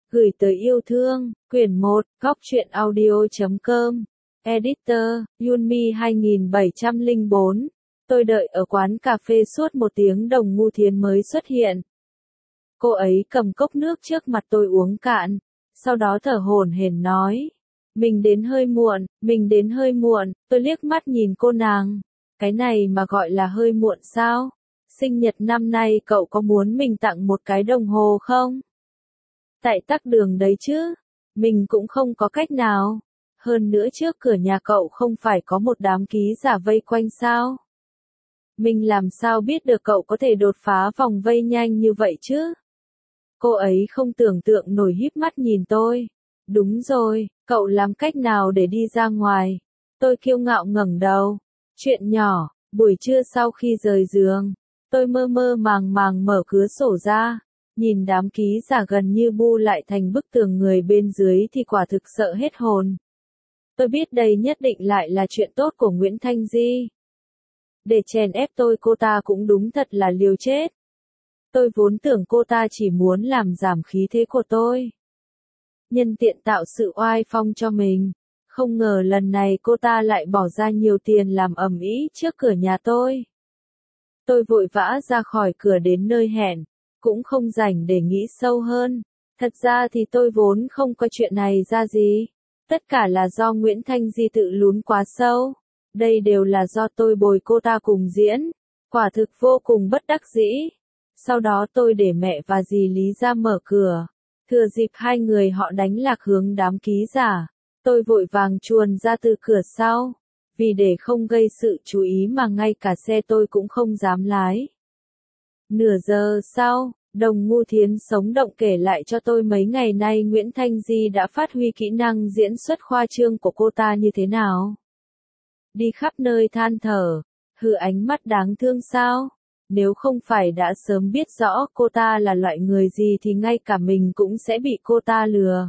Gửi tới yêu thương, quyển 1, góc truyện audio.com. Editor, Yunmi 2704. Tôi đợi ở quán cà phê suốt 1 tiếng đồng Ngu Thiến mới xuất hiện. Cô ấy cầm cốc nước trước mặt tôi uống cạn, sau đó thở hổn hển nói. Mình đến hơi muộn, tôi liếc mắt nhìn cô nàng. Cái này mà gọi là hơi muộn sao? Sinh nhật năm nay cậu có muốn mình tặng một cái đồng hồ không? Tại tắc đường đấy chứ, mình cũng không có cách nào. Hơn nữa trước cửa nhà cậu không phải có một đám ký giả vây quanh sao? Mình làm sao biết được cậu có thể đột phá vòng vây nhanh như vậy chứ? Cô ấy không tưởng tượng nổi híp mắt nhìn tôi. Đúng rồi, cậu làm cách nào để đi ra ngoài? Tôi kiêu ngạo ngẩng đầu. Chuyện nhỏ, buổi trưa sau khi rời giường, tôi mơ mơ màng màng mở cửa sổ ra. Nhìn đám ký giả gần như bu lại thành bức tường người bên dưới thì quả thực sợ hết hồn. Tôi biết đây nhất định lại là chuyện tốt của Nguyễn Thanh Di. Để chèn ép tôi cô ta cũng đúng thật là liều chết. Tôi vốn tưởng cô ta chỉ muốn làm giảm khí thế của tôi. Nhân tiện tạo sự oai phong cho mình. Không ngờ lần này cô ta lại bỏ ra nhiều tiền làm ầm ĩ trước cửa nhà tôi. Tôi vội vã ra khỏi cửa đến nơi hẹn. Cũng không rảnh để nghĩ sâu hơn. Thật ra thì tôi vốn không có chuyện này ra gì. Tất cả là do Nguyễn Thanh Di tự lún quá sâu. Đây đều là do tôi bồi cô ta cùng diễn. Quả thực vô cùng bất đắc dĩ. Sau đó tôi để mẹ và dì Lý ra mở cửa. Thừa dịp hai người họ đánh lạc hướng đám ký giả. Tôi vội vàng chuồn ra từ cửa sau. Vì để không gây sự chú ý mà ngay cả xe tôi cũng không dám lái. Nửa giờ sau, đồng Ngu Thiến sống động kể lại cho tôi mấy ngày nay Nguyễn Thanh Di đã phát huy kỹ năng diễn xuất khoa trương của cô ta như thế nào. Đi khắp nơi than thở, hừ ánh mắt đáng thương sao? Nếu không phải đã sớm biết rõ cô ta là loại người gì thì ngay cả mình cũng sẽ bị cô ta lừa.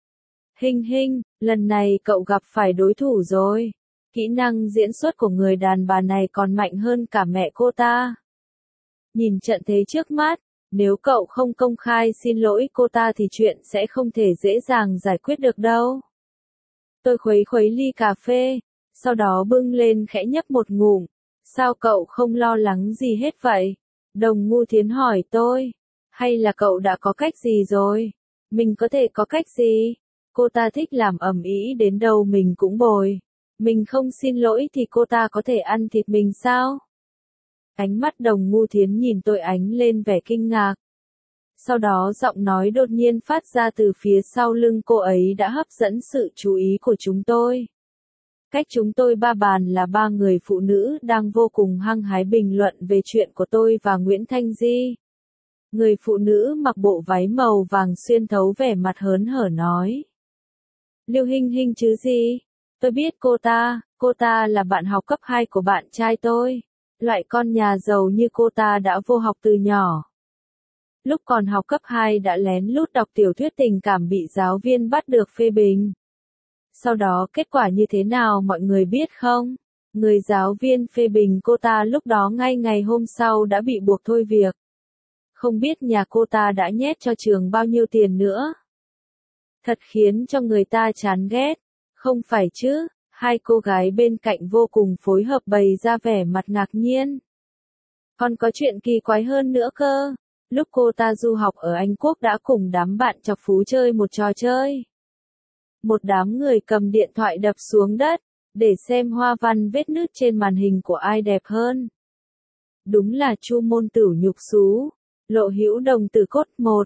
Hinh, lần này cậu gặp phải đối thủ rồi. Kỹ năng diễn xuất của người đàn bà này còn mạnh hơn cả mẹ cô ta. Nhìn trận thế trước mắt, nếu cậu không công khai xin lỗi cô ta thì chuyện sẽ không thể dễ dàng giải quyết được đâu. Tôi khuấy ly cà phê, sau đó bưng lên khẽ nhấp một ngụm. Sao cậu không lo lắng gì hết vậy? Đồng Ngu Thiến hỏi tôi. Hay là cậu đã có cách gì rồi? Mình có thể có cách gì? Cô ta thích làm ầm ĩ đến đâu mình cũng bồi. Mình không xin lỗi thì cô ta có thể ăn thịt mình sao? Ánh mắt đồng Ngu Thiến nhìn tôi ánh lên vẻ kinh ngạc. Sau đó giọng nói đột nhiên phát ra từ phía sau lưng cô ấy đã hấp dẫn sự chú ý của chúng tôi. Cách chúng tôi 3 bàn là 3 người phụ nữ đang vô cùng hăng hái bình luận về chuyện của tôi và Nguyễn Thanh Di. Người phụ nữ mặc bộ váy màu vàng xuyên thấu vẻ mặt hớn hở nói. Liêu Hinh chứ gì? Tôi biết cô ta là bạn học cấp 2 của bạn trai tôi. Loại con nhà giàu như cô ta đã vô học từ nhỏ. Lúc còn học cấp 2 đã lén lút đọc tiểu thuyết tình cảm bị giáo viên bắt được phê bình. Sau đó kết quả như thế nào mọi người biết không? Người giáo viên phê bình cô ta lúc đó ngay ngày hôm sau đã bị buộc thôi việc. Không biết nhà cô ta đã nhét cho trường bao nhiêu tiền nữa. Thật khiến cho người ta chán ghét. Không phải chứ? Hai cô gái bên cạnh vô cùng phối hợp bày ra vẻ mặt ngạc nhiên. Còn có chuyện kỳ quái hơn nữa cơ. Lúc cô ta du học ở Anh Quốc đã cùng đám bạn chọc phú chơi một trò chơi. Một đám người cầm điện thoại đập xuống đất, để xem hoa văn vết nứt trên màn hình của ai đẹp hơn. Đúng là Chu môn tử nhục xú, lộ hữu đồng tử cốt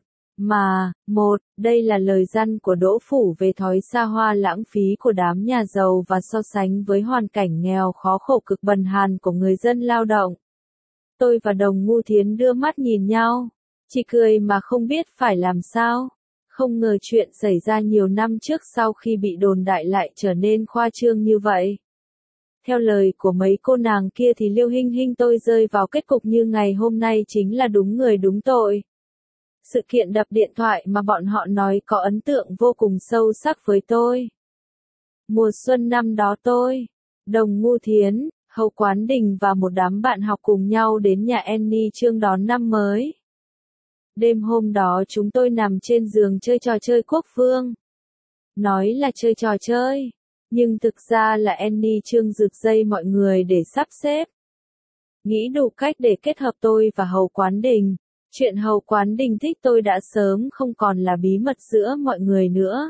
đây là lời răn của Đỗ Phủ về thói xa hoa lãng phí của đám nhà giàu và so sánh với hoàn cảnh nghèo khó khổ cực bần hàn của người dân lao động. Tôi và đồng Ngu Thiến đưa mắt nhìn nhau, chỉ cười mà không biết phải làm sao. Không ngờ chuyện xảy ra nhiều năm trước sau khi bị đồn đại lại trở nên khoa trương như vậy. Theo lời của mấy cô nàng kia thì Liêu Hinh tôi rơi vào kết cục như ngày hôm nay chính là đúng người đúng tội. Sự kiện đập điện thoại mà bọn họ nói có ấn tượng vô cùng sâu sắc với tôi. Mùa xuân năm đó tôi, đồng Ngu Thiến, Hậu Quán Đình và một đám bạn học cùng nhau đến nhà Annie Trương đón năm mới. Đêm hôm đó chúng tôi nằm trên giường chơi trò chơi quốc vương. Nói là chơi trò chơi, nhưng thực ra là Annie Trương giật dây mọi người để sắp xếp. Nghĩ đủ cách để kết hợp tôi và Hầu Quán Đình. Chuyện Hầu Quán Đình thích tôi đã sớm không còn là bí mật giữa mọi người nữa.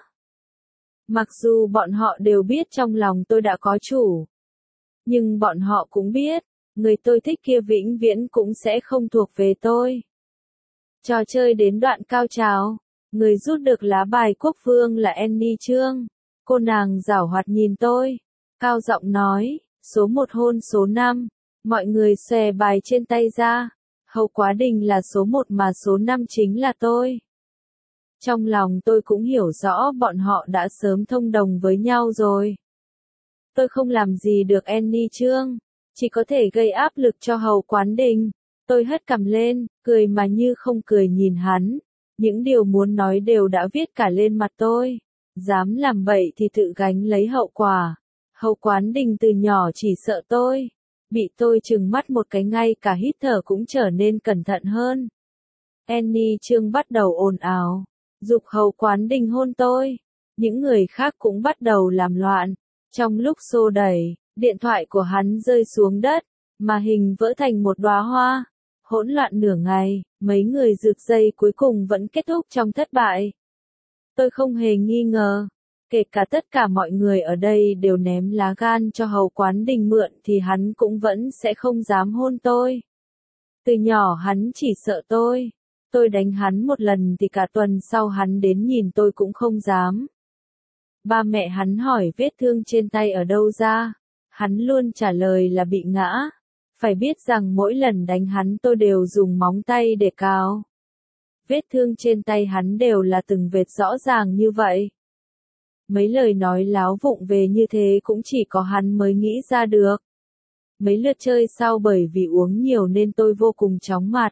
Mặc dù bọn họ đều biết trong lòng tôi đã có chủ. Nhưng bọn họ cũng biết, người tôi thích kia vĩnh viễn cũng sẽ không thuộc về tôi. Trò chơi đến đoạn cao trào, người rút được lá bài quốc vương là Annie Trương. Cô nàng giảo hoạt nhìn tôi, cao giọng nói, số 1 hôn số 5. Mọi người xòe bài trên tay ra. Hầu Quá Đình là số 1 mà số 5 chính là tôi. Trong lòng tôi cũng hiểu rõ bọn họ đã sớm thông đồng với nhau rồi. Tôi không làm gì được Annie Trương, chỉ có thể gây áp lực cho Hầu Quán Đình. Tôi hất cằm lên, cười mà như không cười nhìn hắn. Những điều muốn nói đều đã viết cả lên mặt tôi. Dám làm bậy thì tự gánh lấy hậu quả. Hầu Quán Đình từ nhỏ chỉ sợ tôi. Bị tôi trừng mắt một cái ngay cả hít thở cũng trở nên cẩn thận hơn. Annie Trương bắt đầu ồn ào, giục Hầu Quán Đình hôn tôi. Những người khác cũng bắt đầu làm loạn. Trong lúc xô đẩy, điện thoại của hắn rơi xuống đất, mà hình vỡ thành một đóa hoa. Hỗn loạn nửa ngày, mấy người rực dây cuối cùng vẫn kết thúc trong thất bại. Tôi không hề nghi ngờ, kể cả tất cả mọi người ở đây đều ném lá gan cho Hầu Quán Đình mượn thì hắn cũng vẫn sẽ không dám hôn tôi. Từ nhỏ hắn chỉ sợ tôi. Tôi đánh hắn một lần thì cả tuần sau hắn đến nhìn tôi cũng không dám. Ba mẹ hắn hỏi vết thương trên tay ở đâu ra. Hắn luôn trả lời là bị ngã. Phải biết rằng mỗi lần đánh hắn tôi đều dùng móng tay để cào. Vết thương trên tay hắn đều là từng vệt rõ ràng như vậy. Mấy lời nói láo vụng về như thế cũng chỉ có hắn mới nghĩ ra được. Mấy lượt chơi sau bởi vì uống nhiều nên tôi vô cùng chóng mặt.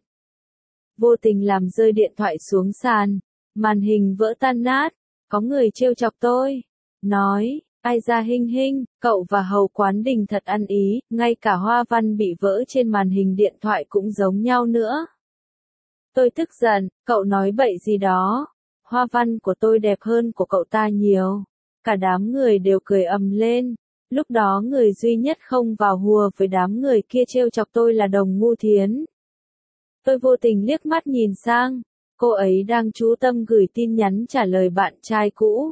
Vô tình làm rơi điện thoại xuống sàn, màn hình vỡ tan nát, có người trêu chọc tôi, nói, ai ra Hinh Hinh, cậu và Hầu Quán Đình thật ăn ý, ngay cả hoa văn bị vỡ trên màn hình điện thoại cũng giống nhau nữa. Tôi tức giận, cậu nói bậy gì đó, hoa văn của tôi đẹp hơn của cậu ta nhiều. Cả đám người đều cười ầm lên, lúc đó người duy nhất không vào hùa với đám người kia trêu chọc tôi là Đồng Ngu Thiến. Tôi vô tình liếc mắt nhìn sang, cô ấy đang chú tâm gửi tin nhắn trả lời bạn trai cũ.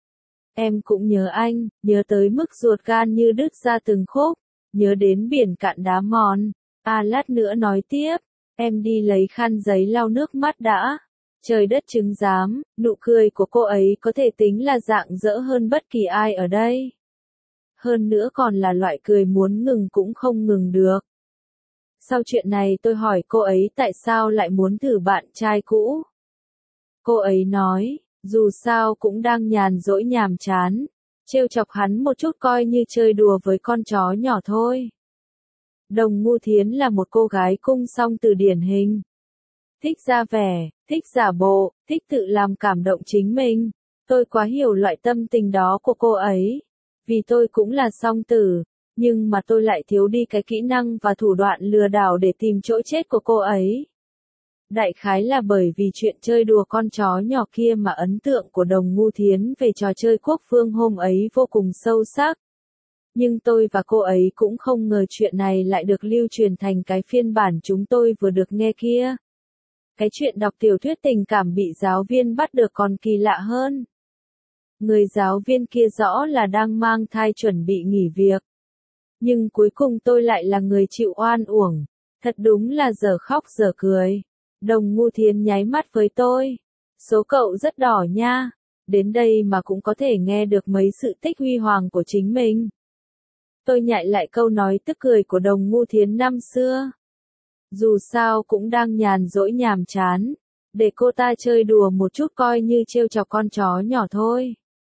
Em cũng nhớ anh, nhớ tới mức ruột gan như đứt ra từng khúc, nhớ đến biển cạn đá mòn. Lát nữa nói tiếp, em đi lấy khăn giấy lau nước mắt đã. Trời đất chứng giám, nụ cười của cô ấy có thể tính là rạng rỡ hơn bất kỳ ai ở đây. Hơn nữa còn là loại cười muốn ngừng cũng không ngừng được. Sau chuyện này tôi hỏi cô ấy tại sao lại muốn thử bạn trai cũ. Cô ấy nói, dù sao cũng đang nhàn rỗi nhàm chán, trêu chọc hắn một chút coi như chơi đùa với con chó nhỏ thôi. Đồng Ngu Thiến là một cô gái cung song từ điển hình. Thích ra vẻ, thích giả bộ, thích tự làm cảm động chính mình. Tôi quá hiểu loại tâm tình đó của cô ấy. Vì tôi cũng là song tử, nhưng mà tôi lại thiếu đi cái kỹ năng và thủ đoạn lừa đảo để tìm chỗ chết của cô ấy. Đại khái là bởi vì chuyện chơi đùa con chó nhỏ kia mà ấn tượng của Đồng Ngu Thiến về trò chơi quốc vương hôm ấy vô cùng sâu sắc. Nhưng tôi và cô ấy cũng không ngờ chuyện này lại được lưu truyền thành cái phiên bản chúng tôi vừa được nghe kia. Cái chuyện đọc tiểu thuyết tình cảm bị giáo viên bắt được còn kỳ lạ hơn. Người giáo viên kia rõ là đang mang thai chuẩn bị nghỉ việc. Nhưng cuối cùng tôi lại là người chịu oan uổng. Thật đúng là giờ khóc giờ cười. Đồng Ngu Thiến nháy mắt với tôi. Số cậu rất đỏ nha. Đến đây mà cũng có thể nghe được mấy sự tích huy hoàng của chính mình. Tôi nhại lại câu nói tức cười của Đồng Ngu Thiến năm xưa. Dù sao cũng đang nhàn rỗi nhàm chán. Để cô ta chơi đùa một chút coi như trêu chọc con chó nhỏ thôi.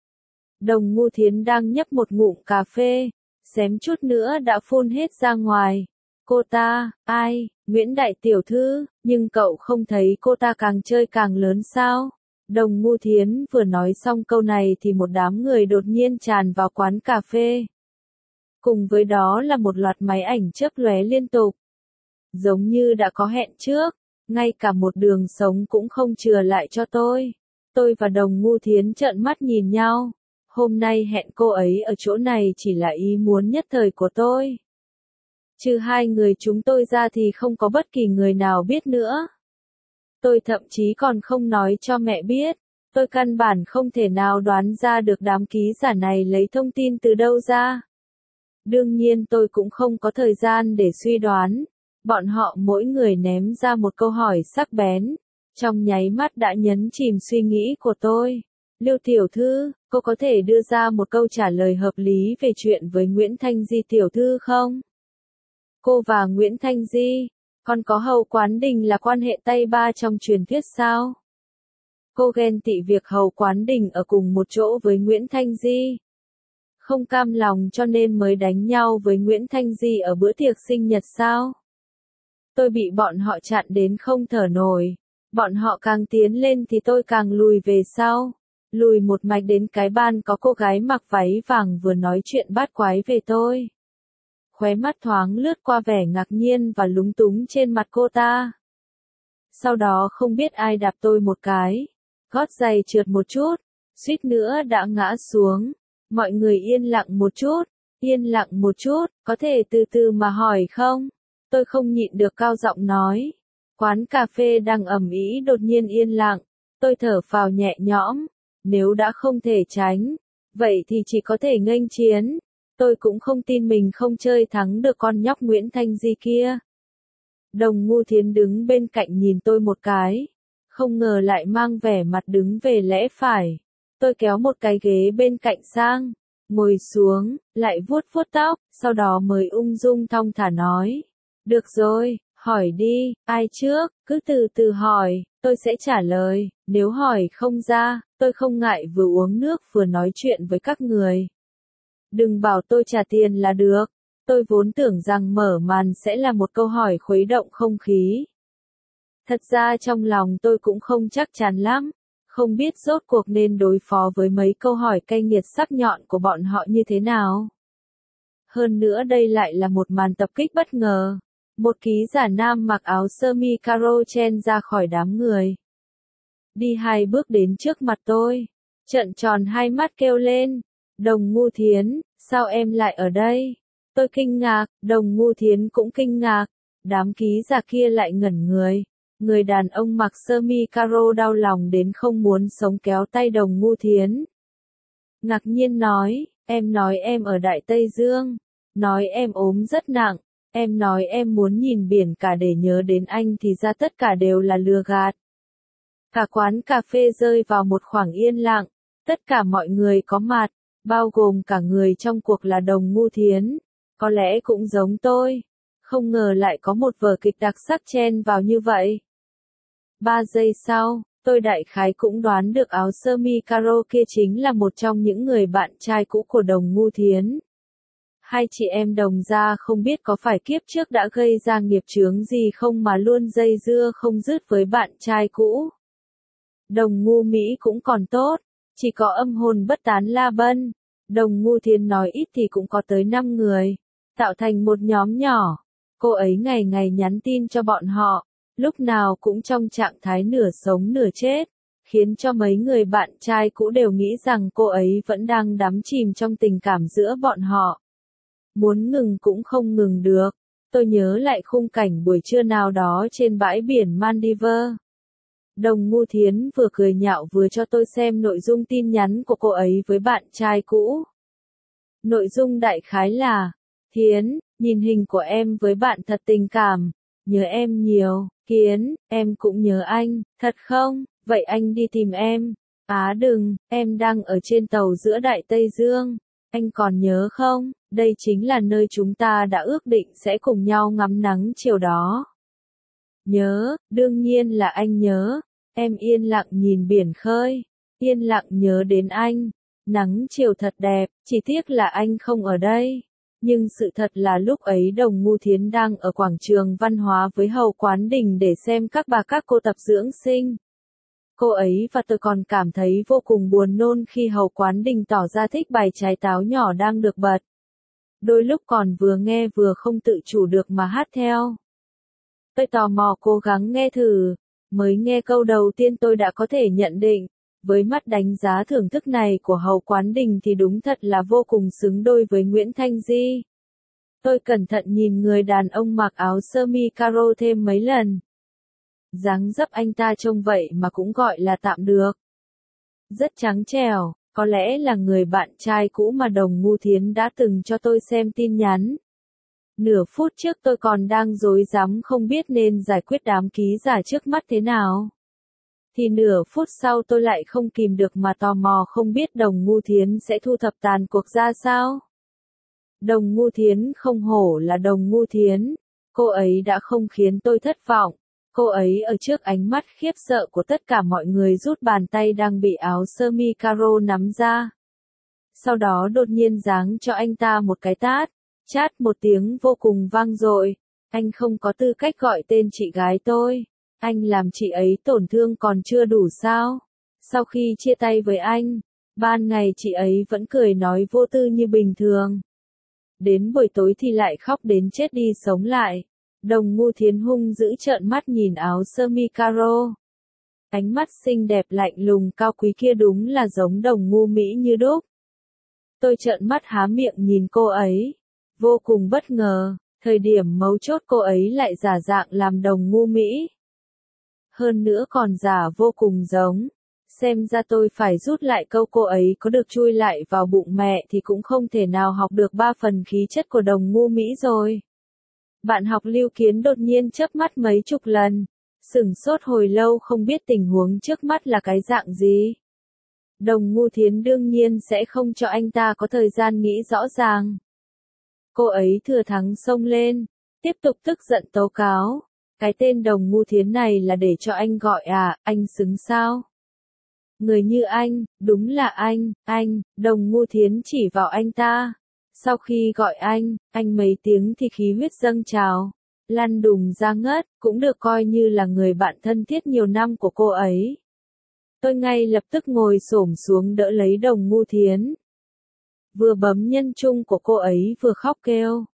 Đồng Ngu Thiến đang nhấp một ngụm cà phê. Xém chút nữa đã phun hết ra ngoài. Cô ta, ai, Nguyễn Đại Tiểu Thư, nhưng cậu không thấy cô ta càng chơi càng lớn sao? Đồng Ngu Thiến vừa nói xong câu này thì một đám người đột nhiên tràn vào quán cà phê. Cùng với đó là một loạt máy ảnh chớp lóe liên tục. Giống như đã có hẹn trước, ngay cả một đường sống cũng không chừa lại cho tôi. Tôi và Đồng Ngu Thiến trợn mắt nhìn nhau. Hôm nay hẹn cô ấy ở chỗ này chỉ là ý muốn nhất thời của tôi. Trừ hai người chúng tôi ra thì không có bất kỳ người nào biết nữa. Tôi thậm chí còn không nói cho mẹ biết. Tôi căn bản không thể nào đoán ra được đám ký giả này lấy thông tin từ đâu ra. Đương nhiên tôi cũng không có thời gian để suy đoán. Bọn họ mỗi người ném ra một câu hỏi sắc bén. Trong nháy mắt đã nhấn chìm suy nghĩ của tôi. Lưu tiểu thư, cô có thể đưa ra một câu trả lời hợp lý về chuyện với Nguyễn Thanh Di tiểu thư không? Cô và Nguyễn Thanh Di, còn có Hầu Quán Đình là quan hệ tay ba trong truyền thuyết sao? Cô ghen tị việc Hầu Quán Đình ở cùng một chỗ với Nguyễn Thanh Di. Không cam lòng cho nên mới đánh nhau với Nguyễn Thanh Di ở bữa tiệc sinh nhật sao? Tôi bị bọn họ chặn đến không thở nổi. Bọn họ càng tiến lên thì tôi càng lùi về sau. Lùi một mạch đến cái ban có cô gái mặc váy vàng vừa nói chuyện bát quái về tôi. Khóe mắt thoáng lướt qua vẻ ngạc nhiên và lúng túng trên mặt cô ta. Sau đó không biết ai đạp tôi một cái. Gót giày trượt một chút, suýt nữa đã ngã xuống. Mọi người yên lặng một chút, có thể từ từ mà hỏi không? Tôi không nhịn được cao giọng nói. Quán cà phê đang ầm ĩ đột nhiên yên lặng. Tôi thở phào nhẹ nhõm. Nếu đã không thể tránh, vậy thì chỉ có thể nghênh chiến. Tôi cũng không tin mình không chơi thắng được con nhóc Nguyễn Thanh Di kia. Đồng Ngu Thiến đứng bên cạnh nhìn tôi một cái. Không ngờ lại mang vẻ mặt đứng về lẽ phải. Tôi kéo một cái ghế bên cạnh sang. Ngồi xuống, lại vuốt vuốt tóc, sau đó mới ung dung thong thả nói. Được rồi, hỏi đi, ai trước, cứ từ từ hỏi, tôi sẽ trả lời. Nếu hỏi không ra, tôi không ngại vừa uống nước vừa nói chuyện với các người. Đừng bảo tôi trả tiền là được. Tôi vốn tưởng rằng mở màn sẽ là một câu hỏi khuấy động không khí. Thật ra trong lòng tôi cũng không chắc chắn lắm. Không biết rốt cuộc nên đối phó với mấy câu hỏi cay nghiệt sắc nhọn của bọn họ như thế nào. Hơn nữa đây lại là một màn tập kích bất ngờ. Một ký giả nam mặc áo sơ mi caro chen ra khỏi đám người. Đi 2 bước đến trước mặt tôi. Trợn tròn hai mắt kêu lên. Đồng Ngu Thiến, sao em lại ở đây? Tôi kinh ngạc, Đồng Ngu Thiến cũng kinh ngạc. Đám ký giả kia lại ngẩn người. Người đàn ông mặc sơ mi caro đau lòng đến không muốn sống kéo tay Đồng Ngu Thiến. Ngạc nhiên nói em ở Đại Tây Dương. Nói em ốm rất nặng. Em nói em muốn nhìn biển cả để nhớ đến anh thì ra tất cả đều là lừa gạt. Cả quán cà phê rơi vào một khoảng yên lặng. Tất cả mọi người có mặt, bao gồm cả người trong cuộc là Đồng Ngu Thiến. Có lẽ cũng giống tôi. Không ngờ lại có một vở kịch đặc sắc chen vào như vậy. 3 giây sau, tôi đại khái cũng đoán được áo sơ mi caro kia chính là một trong những người bạn trai cũ của Đồng Ngu Thiến. Hai chị em Đồng gia không biết có phải kiếp trước đã gây ra nghiệp chướng gì không mà luôn dây dưa không dứt với bạn trai cũ. Đồng Ngu Mỹ cũng còn tốt, chỉ có âm hồn bất tán La Bân. Đồng Ngu Thiến nói ít thì cũng có tới 5 người, tạo thành một nhóm nhỏ. Cô ấy ngày ngày nhắn tin cho bọn họ, lúc nào cũng trong trạng thái nửa sống nửa chết, khiến cho mấy người bạn trai cũ đều nghĩ rằng cô ấy vẫn đang đắm chìm trong tình cảm giữa bọn họ. Muốn ngừng cũng không ngừng được. Tôi nhớ lại khung cảnh buổi trưa nào đó trên bãi biển Maldives. Đồng Ngu Thiến vừa cười nhạo vừa cho tôi xem nội dung tin nhắn của cô ấy với bạn trai cũ. Nội dung đại khái là: Thiến, nhìn hình của em với bạn thật tình cảm, nhớ em nhiều. Thiến, em cũng nhớ anh, thật không? Vậy anh đi tìm em. Đừng, em đang ở trên tàu giữa Đại Tây Dương. Anh còn nhớ không? Đây chính là nơi chúng ta đã ước định sẽ cùng nhau ngắm nắng chiều đó. Nhớ, đương nhiên là anh nhớ. Em yên lặng nhìn biển khơi, yên lặng nhớ đến anh. Nắng chiều thật đẹp, chỉ tiếc là anh không ở đây. Nhưng sự thật là lúc ấy Đồng Ngu Thiến đang ở quảng trường văn hóa với Hầu Quán Đình để xem các cô tập dưỡng sinh. Cô ấy và tôi còn cảm thấy vô cùng buồn nôn khi Hầu Quán Đình tỏ ra thích bài trái táo nhỏ đang được bật. Đôi lúc còn vừa nghe vừa không tự chủ được mà hát theo. Tôi tò mò cố gắng nghe thử. Mới nghe câu đầu tiên tôi đã có thể nhận định. Với mắt đánh giá thưởng thức này của Hầu Quán Đình thì đúng thật là vô cùng xứng đôi với Nguyễn Thanh Di. Tôi cẩn thận nhìn người đàn ông mặc áo sơ mi caro thêm mấy lần. Dáng dấp anh ta trông vậy mà cũng gọi là tạm được. Rất trắng trẻo, có lẽ là người bạn trai cũ mà Đồng Ngu Thiến đã từng cho tôi xem tin nhắn. Nửa phút trước tôi còn đang rối rắm không biết nên giải quyết đám ký giả trước mắt thế nào. Thì nửa phút sau tôi lại không kìm được mà tò mò không biết Đồng Ngu Thiến sẽ thu thập tàn cuộc ra sao. Đồng Ngu Thiến không hổ là Đồng Ngu Thiến, cô ấy đã không khiến tôi thất vọng. Cô ấy ở trước ánh mắt khiếp sợ của tất cả mọi người rút bàn tay đang bị áo sơ mi caro nắm ra. Sau đó đột nhiên giáng cho anh ta một cái tát, chát một tiếng vô cùng vang dội. Anh không có tư cách gọi tên chị gái tôi. Anh làm chị ấy tổn thương còn chưa đủ sao? Sau khi chia tay với anh, ban ngày chị ấy vẫn cười nói vô tư như bình thường. Đến buổi tối thì lại khóc đến chết đi sống lại. Đồng Ngu Thiến hung dữ trợn mắt nhìn áo sơ mi caro. Ánh mắt xinh đẹp lạnh lùng cao quý kia đúng là giống Đồng Ngu Mỹ như đúc. Tôi trợn mắt há miệng nhìn cô ấy. Vô cùng bất ngờ, thời điểm mấu chốt cô ấy lại giả dạng làm Đồng Ngu Mỹ. Hơn nữa còn giả vô cùng giống. Xem ra tôi phải rút lại câu cô ấy có được chui lại vào bụng mẹ thì cũng không thể nào học được 3 phần khí chất của Đồng Ngu Mỹ rồi. Bạn học Lưu Kiến đột nhiên chớp mắt mấy chục lần, sửng sốt hồi lâu không biết tình huống trước mắt là cái dạng gì. Đồng Ngu Thiến đương nhiên sẽ không cho anh ta có thời gian nghĩ rõ ràng. Cô ấy thừa thắng xông lên, tiếp tục tức giận tố cáo. Cái tên Đồng Ngu Thiến này là để cho anh gọi à, anh xứng sao? Người như anh, đúng là anh, Đồng Ngu Thiến chỉ vào anh ta. Sau khi gọi anh mấy tiếng thì khí huyết dâng trào, lăn đùng ra ngất, cũng được coi như là người bạn thân thiết nhiều năm của cô ấy. Tôi ngay lập tức ngồi xổm xuống đỡ lấy Đồng Ngu Thiến. Vừa bấm nhân chung của cô ấy vừa khóc kêu.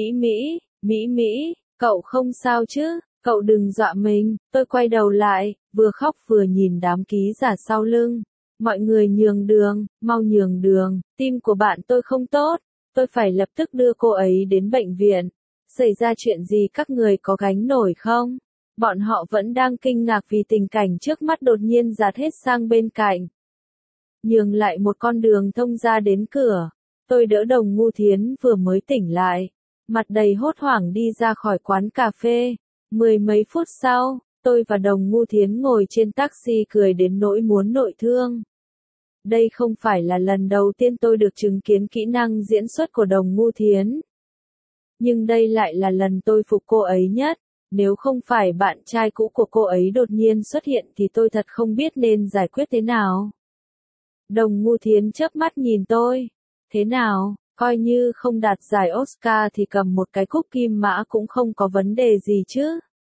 Mỹ, cậu không sao chứ, cậu đừng dọa mình. Tôi quay đầu lại, vừa khóc vừa nhìn đám ký giả sau lưng. Mọi người nhường đường, mau nhường đường, tim của bạn tôi không tốt. Tôi phải lập tức đưa cô ấy đến bệnh viện. Xảy ra chuyện gì các người có gánh nổi không? Bọn họ vẫn đang kinh ngạc vì tình cảnh trước mắt đột nhiên dạt hết sang bên cạnh. Nhường lại một con đường thông ra đến cửa. Tôi đỡ Đồng Ngu Thiến vừa mới tỉnh lại. Mặt đầy hốt hoảng đi ra khỏi quán cà phê. 10 mấy phút sau, tôi và Đồng Ngu Thiến ngồi trên taxi cười đến nỗi muốn nội thương. Đây không phải là lần đầu tiên tôi được chứng kiến kỹ năng diễn xuất của Đồng Ngu Thiến. Nhưng đây lại là lần tôi phục cô ấy nhất. Nếu không phải bạn trai cũ của cô ấy đột nhiên xuất hiện thì tôi thật không biết nên giải quyết thế nào. Đồng Ngu Thiến chớp mắt nhìn tôi. Thế nào, coi như không đạt giải Oscar thì cầm một cái cúp kim mã cũng không có vấn đề gì chứ.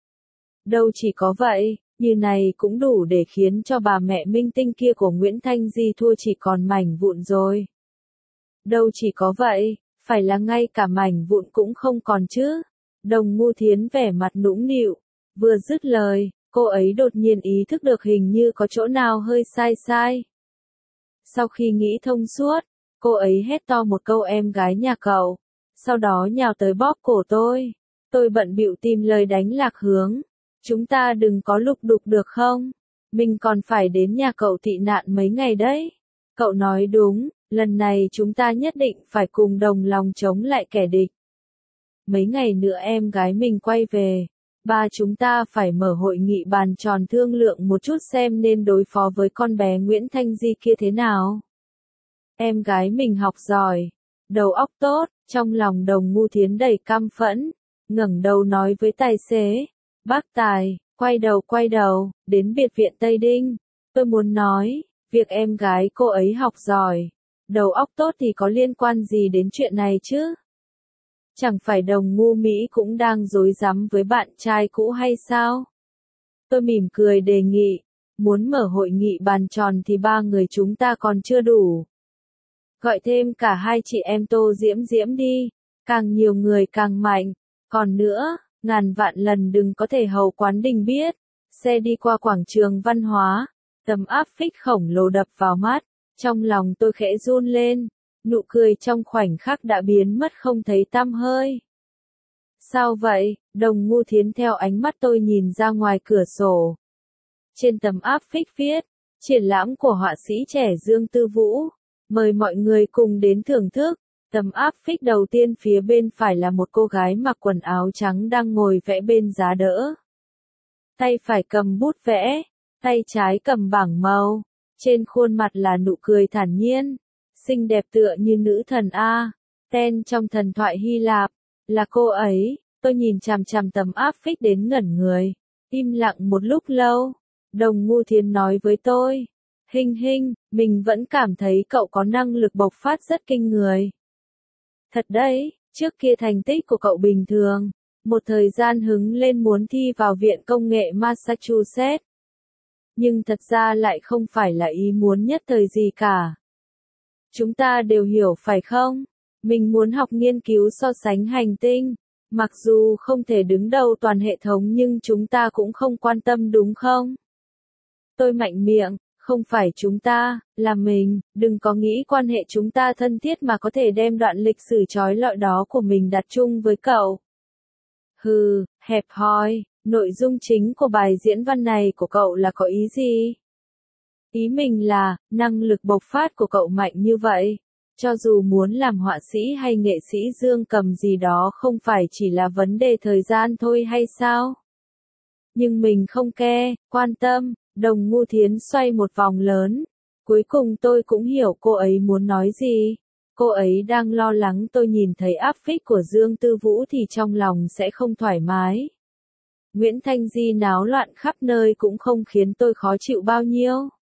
Đâu chỉ có vậy, như này cũng đủ để khiến cho bà mẹ minh tinh kia của Nguyễn Thanh Di thua chỉ còn mảnh vụn rồi. Đâu chỉ có vậy, phải là ngay cả mảnh vụn cũng không còn chứ. Đồng Ngu Thiến vẻ mặt nũng nịu, vừa dứt lời, cô ấy đột nhiên ý thức được hình như có chỗ nào hơi sai. Sau khi nghĩ thông suốt, cô ấy hét to một câu em gái nhà cậu, sau đó nhào tới bóp cổ tôi. Tôi bận bịu tìm lời đánh lạc hướng. Chúng ta đừng có lục đục được không? Mình còn phải đến nhà cậu tị nạn mấy ngày đấy. Cậu nói đúng, lần này chúng ta nhất định phải cùng đồng lòng chống lại kẻ địch. Mấy ngày nữa em gái mình quay về. Ba chúng ta phải mở hội nghị bàn tròn thương lượng một chút xem nên đối phó với con bé Nguyễn Thanh Di kia thế nào. Em gái mình học giỏi, đầu óc tốt, trong lòng Đồng Ngu Thiến đầy căm phẫn, ngẩng đầu nói với tài xế, bác Tài, quay đầu, đến biệt viện Tây Đinh. Tôi muốn nói, việc em gái cô ấy học giỏi, đầu óc tốt thì có liên quan gì đến chuyện này chứ? Chẳng phải Đồng Ngu Mỹ cũng đang rối rắm với bạn trai cũ hay sao? Tôi mỉm cười đề nghị, muốn mở hội nghị bàn tròn thì 3 người chúng ta còn chưa đủ. Gọi thêm cả 2 chị em Tô Diễm Diễm đi, càng nhiều người càng mạnh. Còn nữa, ngàn vạn lần đừng có thể hầu Quán Đình biết. Xe đi qua quảng trường văn hóa, tấm áp phích khổng lồ đập vào mắt, trong lòng tôi khẽ run lên, nụ cười trong khoảnh khắc đã biến mất không thấy tăm hơi. Sao vậy? Đồng Ngu Thiến theo ánh mắt tôi nhìn ra ngoài cửa sổ. Trên tấm áp phích viết, triển lãm của họa sĩ trẻ Dương Tư Vũ, mời mọi người cùng đến thưởng thức. Tấm áp phích đầu tiên phía bên phải là một cô gái mặc quần áo trắng đang ngồi vẽ bên giá đỡ. Tay phải cầm bút vẽ, tay trái cầm bảng màu, trên khuôn mặt là nụ cười thản nhiên, xinh đẹp tựa như nữ thần Ten trong thần thoại Hy Lạp, là cô ấy. Tôi nhìn chằm chằm tấm áp phích đến ngẩn người, im lặng một lúc lâu. Đồng Ngu Thiến nói với tôi, Hinh, mình vẫn cảm thấy cậu có năng lực bộc phát rất kinh người. Thật đấy, trước kia thành tích của cậu bình thường, một thời gian hứng lên muốn thi vào Viện Công nghệ Massachusetts. Nhưng thật ra lại không phải là ý muốn nhất thời gì cả. Chúng ta đều hiểu phải không? Mình muốn học nghiên cứu so sánh hành tinh. Mặc dù không thể đứng đầu toàn hệ thống nhưng chúng ta cũng không quan tâm đúng không? Tôi mạnh miệng, không phải chúng ta, là mình, đừng có nghĩ quan hệ chúng ta thân thiết mà có thể đem đoạn lịch sử trói lọi đó của mình đặt chung với cậu. Hừ, hẹp hòi, nội dung chính của bài diễn văn này của cậu là có ý gì? Ý mình là, năng lực bộc phát của cậu mạnh như vậy. Cho dù muốn làm họa sĩ hay nghệ sĩ dương cầm gì đó không phải chỉ là vấn đề thời gian thôi hay sao? Nhưng mình không quan tâm. Đồng Ngu Thiến xoay một vòng lớn. Cuối cùng tôi cũng hiểu cô ấy muốn nói gì. Cô ấy đang lo lắng tôi nhìn thấy áp phích của Dương Tư Vũ thì trong lòng sẽ không thoải mái. Nguyễn Thanh Di náo loạn khắp nơi cũng không khiến tôi khó chịu bao nhiêu.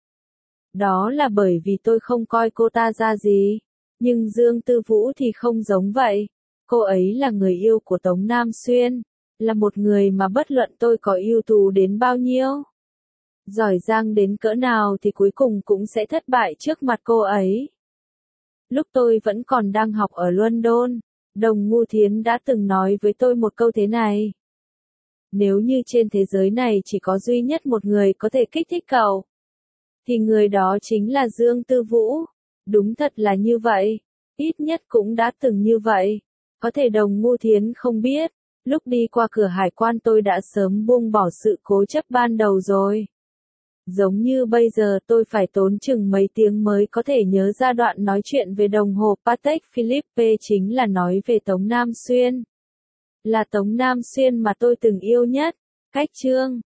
Đó là bởi vì tôi không coi cô ta ra gì. Nhưng Dương Tư Vũ thì không giống vậy. Cô ấy là người yêu của Tống Nam Xuyên. Là một người mà bất luận tôi có ưu tú đến bao nhiêu, giỏi giang đến cỡ nào thì cuối cùng cũng sẽ thất bại trước mặt cô ấy. Lúc tôi vẫn còn đang học ở London, Đồng Ngu Thiến đã từng nói với tôi một câu thế này. Nếu như trên thế giới này chỉ có duy nhất một người có thể kích thích cậu, thì người đó chính là Dương Tư Vũ. Đúng thật là như vậy, ít nhất cũng đã từng như vậy. Có thể Đồng Ngu Thiến không biết, lúc đi qua cửa hải quan tôi đã sớm buông bỏ sự cố chấp ban đầu rồi. Giống như bây giờ tôi phải tốn chừng mấy tiếng mới có thể nhớ ra đoạn nói chuyện về đồng hồ Patek Philippe chính là nói về Tống Nam Xuyên. Là Tống Nam Xuyên mà tôi từng yêu nhất. Cách chương